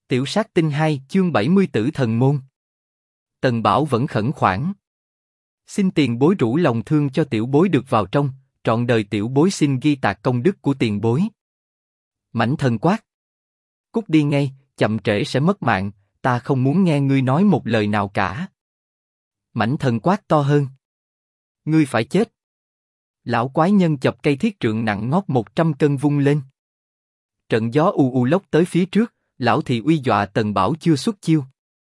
Tiểu sát tinh 2 chương 70 Tử thần môn. Tần Bảo vẫn khẩn khoản. Xin tiền bối rủ lòng thương cho tiểu bối được vào trong, trọn đời tiểu bối xin ghi tạc công đức của tiền bối. Mãnh thần quát. Cút đi ngay, chậm trễ sẽ mất mạng, ta không muốn nghe ngươi nói một lời nào cả. Mãnh thần quát to hơn. Ngươi phải chết. Lão quái nhân chập cây thiết trượng nặng ngót 100 cân vung lên. Trận gió u u lốc tới phía trước, lão thị uy dọa Tần Bảo chưa xuất chiêu.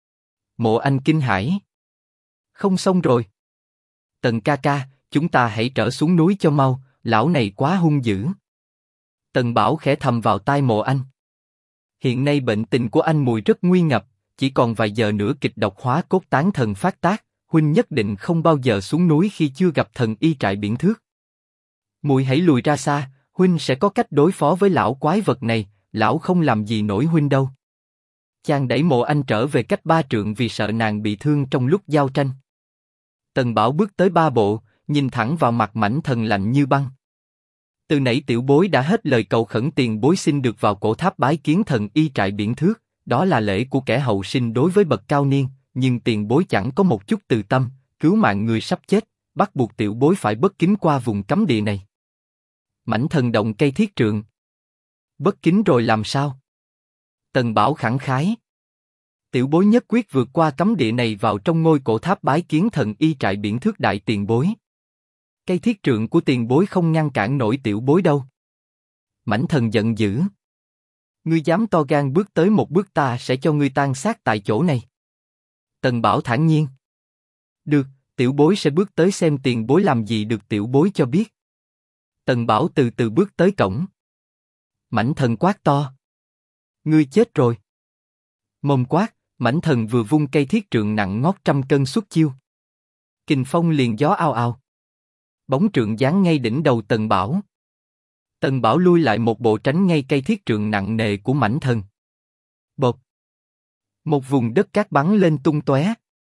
Mộ Anh kinh hãi. Không xong rồi. Tần ca ca, chúng ta hãy trở xuống núi cho mau, lão này quá hung dữ. Tần Bảo khẽ thầm vào tai Mộ Anh. Hiện nay bệnh tình của anh Mùi rất nguy ngập, chỉ còn vài giờ nữa kịch độc hóa cốt tán thần phát tác, huynh nhất định không bao giờ xuống núi khi chưa gặp thần y trại biển thước. Mùi hãy lùi ra xa, huynh sẽ có cách đối phó với lão quái vật này, lão không làm gì nổi huynh đâu. Chàng đẩy Mộ Anh trở về cách 3 trượng vì sợ nàng bị thương trong lúc giao tranh. Tần Bảo bước tới 3 bộ, nhìn thẳng vào mặt Mãnh Thần lạnh như băng. Từ nãy tiểu bối đã hết lời cầu khẩn tiền bối xin được vào cổ tháp bái kiến thần y trại biển thước, đó là lễ của kẻ hậu sinh đối với bậc cao niên, nhưng tiền bối chẳng có một chút từ tâm, cứu mạng người sắp chết, bắt buộc tiểu bối phải bất kính qua vùng cấm địa này. Mãnh Thần động cây thiết trượng. Bất kính rồi làm sao? Tần Bảo khẳng khái. Tiểu bối nhất quyết vượt qua cấm địa này vào trong ngôi cổ tháp bái kiến thần y trại biển thước đại tiền bối. Cây thiết trượng của tiền bối không ngăn cản nổi tiểu bối đâu. Mãnh Thần giận dữ. Ngươi dám to gan bước tới một bước ta sẽ cho ngươi tan xác tại chỗ này. Tần Bảo thản nhiên. Được, tiểu bối sẽ bước tới xem tiền bối làm gì được tiểu bối cho biết. Tần Bảo từ từ bước tới cổng. Mãnh Thần quát to. Ngươi chết rồi. Mồm quát, Mãnh Thần vừa vung cây thiết trượng nặng ngót 100 cân xuất chiêu. Kình phong liền gió ao ao. Bóng trượng giáng ngay đỉnh đầu Tần Bảo. Tần Bảo lui lại một bộ tránh ngay cây thiết trượng nặng nề của Mãnh Thần. Bột. Một vùng đất cát bắn lên tung tóe.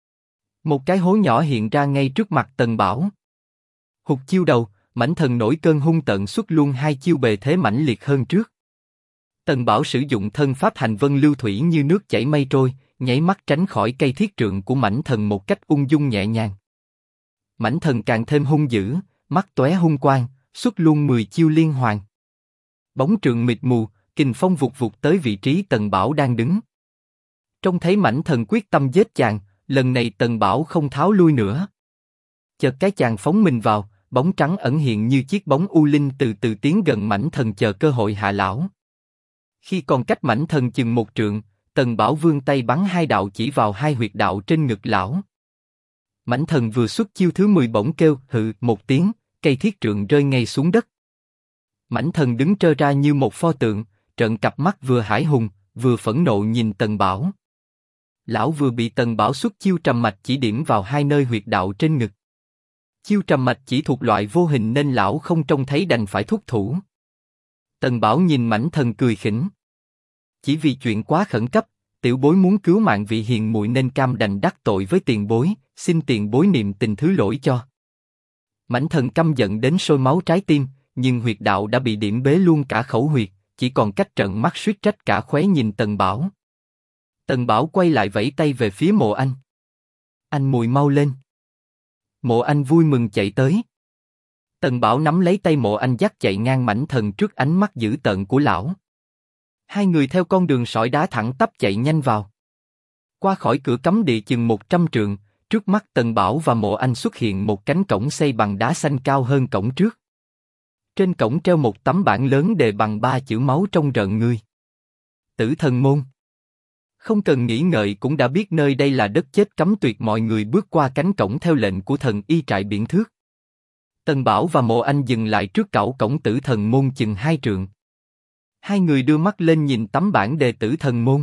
Một cái hố nhỏ hiện ra ngay trước mặt Tần Bảo. Hụt chiêu đầu, Mãnh Thần nổi cơn hung tợn xuất luôn 2 chiêu bề thế mãnh liệt hơn trước. Tần Bảo sử dụng thân pháp hành vân lưu thủy như nước chảy mây trôi, nháy mắt tránh khỏi cây thiết trượng của Mãnh Thần một cách ung dung nhẹ nhàng. Mãnh Thần càng thêm hung dữ, mắt tóe hung quang, xuất luôn 10 chiêu liên hoàn. Bóng trượng mịt mù, kình phong vụt vụt tới vị trí Tần Bảo đang đứng. Trông thấy Mãnh Thần quyết tâm giết chàng, lần này Tần Bảo không tháo lui nữa. Chợt cái chàng phóng mình vào, bóng trắng ẩn hiện như chiếc bóng u linh từ từ tiến gần Mãnh Thần chờ cơ hội hạ lão. Khi còn cách Mãnh Thần chừng 1 trượng, Tần Bảo vươn tay bắn 2 đạo chỉ vào 2 huyệt đạo trên ngực lão. Mãnh Thần vừa xuất chiêu thứ 10 bỗng kêu hự một tiếng, cây thiết trượng rơi ngay xuống đất. Mãnh Thần đứng trơ ra như một pho tượng, trợn cặp mắt vừa hãi hùng, vừa phẫn nộ nhìn Tần Bảo. Lão vừa bị Tần Bảo xuất chiêu trầm mạch chỉ điểm vào 2 nơi huyệt đạo trên ngực. Chiêu trầm mạch chỉ thuộc loại vô hình nên lão không trông thấy đành phải thúc thủ. Tần Bảo nhìn Mãnh Thần cười khỉnh. Chỉ vì chuyện quá khẩn cấp, tiểu bối muốn cứu mạng vị hiền muội nên cam đành đắc tội với tiền bối, xin tiền bối niệm tình thứ lỗi cho. Mãnh Thần căm giận đến sôi máu trái tim, nhưng huyệt đạo đã bị điểm bế luôn cả khẩu huyệt, chỉ còn cách trợn mắt suýt trách cả khóe nhìn Tần Bảo. Tần Bảo quay lại vẫy tay về phía Mộ Anh. Anh Mùi mau lên. Mộ Anh vui mừng chạy tới. Tần Bảo nắm lấy tay Mộ Anh dắt chạy ngang Mãnh Thần trước ánh mắt dữ tợn của lão. Hai người theo con đường sỏi đá thẳng tắp chạy nhanh vào. Qua khỏi cửa cấm địa chừng 100 trượng, trước mắt Tần Bảo và Mộ Anh xuất hiện một cánh cổng xây bằng đá xanh cao hơn cổng trước. Trên cổng treo một tấm bảng lớn đề bằng 3 chữ máu trông rợn người. Tử thần môn. Không cần nghĩ ngợi cũng đã biết nơi đây là đất chết cấm tuyệt mọi người bước qua cánh cổng theo lệnh của thần y trại biển thước. Tần Bảo và Mộ Anh dừng lại trước cổng cổng tử thần môn chừng 2 trượng. Hai người đưa mắt lên nhìn tấm bảng đề tử thần môn.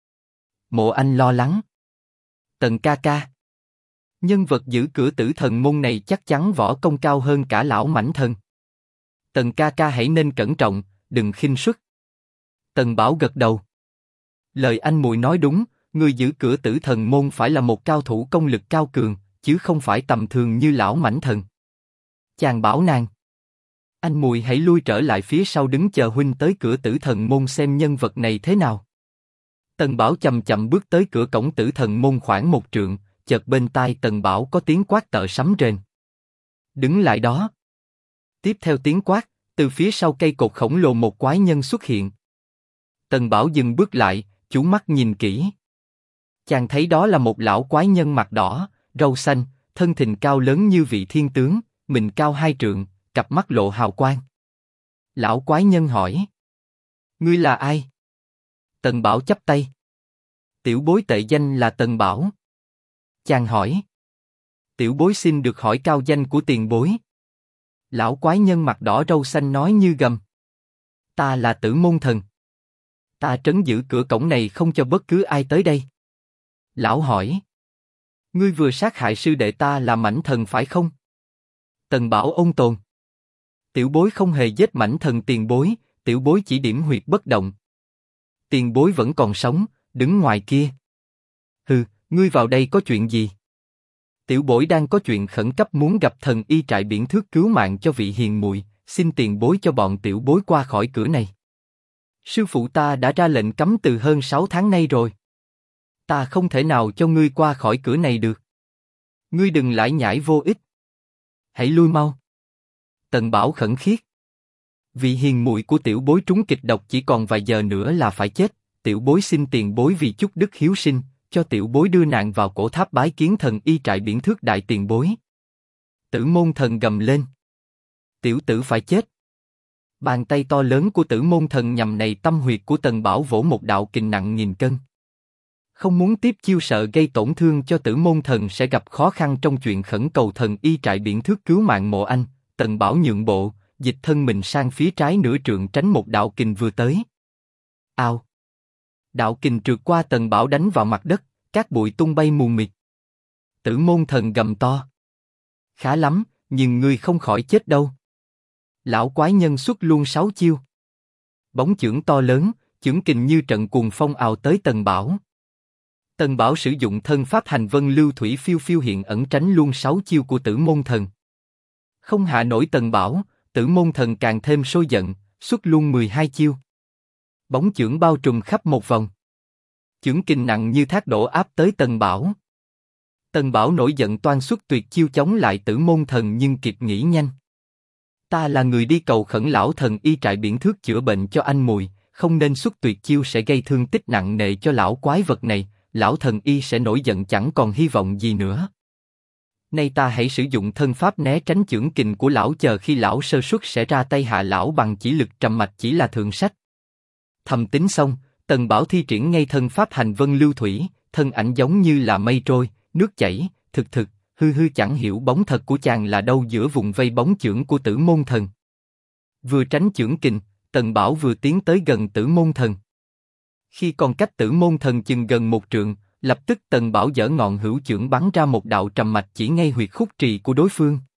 Mộ Anh lo lắng. Tần ca ca. Nhân vật giữ cửa tử thần môn này chắc chắn võ công cao hơn cả lão Mãnh Thần. Tần ca ca hãy nên cẩn trọng, đừng khinh suất. Tần Bảo gật đầu. Lời anh Mùi nói đúng, người giữ cửa tử thần môn phải là một cao thủ công lực cao cường, chứ không phải tầm thường như lão Mãnh Thần. Chàng bảo nàng. Anh Mùi hãy lui trở lại phía sau đứng chờ huynh tới cửa tử thần môn xem nhân vật này thế nào. Tần Bảo chậm chậm bước tới cửa cổng Tử Thần môn khoảng 1 trượng, chợt bên tai Tần Bảo có tiếng quát tợ sấm rền. Đứng lại đó. Tiếp theo tiếng quát, từ phía sau cây cột khổng lồ một quái nhân xuất hiện. Tần Bảo dừng bước lại, chú mắt nhìn kỹ. Chàng thấy đó là một lão quái nhân mặt đỏ, râu xanh, thân thình cao lớn như vị thiên tướng, mình cao 2 trượng, cặp mắt lộ hào quang. Lão quái nhân hỏi: Ngươi là ai? Tần Bảo chắp tay. Tiểu bối tệ danh là Tần Bảo. Chàng hỏi: Tiểu bối xin được hỏi cao danh của tiền bối. Lão quái nhân mặt đỏ râu xanh nói như gầm: Ta là Tử Môn Thần. Ta trấn giữ cửa cổng này không cho bất cứ ai tới đây. Lão hỏi: Ngươi vừa sát hại sư đệ ta là Mãnh Thần phải không? Tần Bảo ôn tồn: Tiểu bối không hề giết Mãnh Thần tiền bối, tiểu bối chỉ điểm huyệt bất động. Tiền bối vẫn còn sống, đứng ngoài kia. Hừ, ngươi vào đây có chuyện gì? Tiểu bối đang có chuyện khẩn cấp muốn gặp thần y trại biển thước cứu mạng cho vị hiền muội, xin tiền bối cho bọn tiểu bối qua khỏi cửa này. Sư phụ ta đã ra lệnh cấm từ hơn 6 tháng nay rồi. Ta không thể nào cho ngươi qua khỏi cửa này được. Ngươi đừng lải nhải vô ích. Hãy lui mau. Tần Bảo khẩn khiết. Vị hiền muội của tiểu bối trúng kịch độc chỉ còn vài giờ nữa là phải chết. Tiểu bối xin tiền bối vì chút đức hiếu sinh, cho tiểu bối đưa nàng vào cổ tháp bái kiến thần y trại biển thước đại tiền bối. Tử Môn Thần gầm lên. Tiểu tử phải chết. Bàn tay to lớn của Tử Môn Thần nhằm này tâm huyệt của Tần Bảo vỗ một đạo kình nặng 1000 cân. Không muốn tiếp chiêu sợ gây tổn thương cho Tử Môn Thần sẽ gặp khó khăn trong chuyện khẩn cầu thần y trại biển thước cứu mạng Mộ Anh. Tần Bảo nhượng bộ, dịch thân mình sang phía trái nửa trượng tránh một đạo kình vừa tới. Ao! Đạo kình trượt qua Tần Bảo đánh vào mặt đất, cát bụi tung bay mù mịt. Tử Môn Thần gầm to. Khá lắm, nhưng ngươi không khỏi chết đâu. Lão quái nhân xuất luôn 6 chiêu. Bóng chưởng to lớn, chưởng kình như trận cuồng phong ào tới Tần Bảo. Tần Bảo sử dụng thân pháp hành vân lưu thủy phiêu phiêu hiện ẩn tránh luôn 6 chiêu của Tử Môn Thần. Không hạ nổi Tần Bảo, Tử Môn Thần càng thêm sôi giận, xuất luôn 12 chiêu. Bóng chưởng bao trùm khắp một vòng. Chưởng kình nặng như thác đổ áp tới Tần Bảo. Tần Bảo nổi giận toan xuất tuyệt chiêu chống lại Tử Môn Thần nhưng kịp nghĩ nhanh. Ta là người đi cầu khẩn lão thần y trại biển thước chữa bệnh cho anh mùi, không nên xuất tuyệt chiêu sẽ gây thương tích nặng nề cho lão quái vật này, lão thần y sẽ nổi giận chẳng còn hy vọng gì nữa. Nay ta hãy sử dụng thân pháp né tránh chưởng kình của lão, chờ khi lão sơ suất sẽ ra tay hạ lão bằng chỉ lực trầm mạch chỉ là thượng sách. Thầm tính xong, Tần Bảo thi triển ngay thân pháp hành vân lưu thủy, thân ảnh giống như là mây trôi, nước chảy, thực thực, hư hư chẳng hiểu bóng thật của chàng là đâu giữa vùng vây bóng chưởng của Tử Môn Thần. Vừa tránh chưởng kình, Tần Bảo vừa tiến tới gần Tử Môn Thần. Khi còn cách Tử Môn Thần chừng gần 1 trượng, lập tức Tần Bảo giở ngọn hữu chưởng bắn ra một đạo trầm mạch chỉ ngay huyệt khúc trì của đối phương.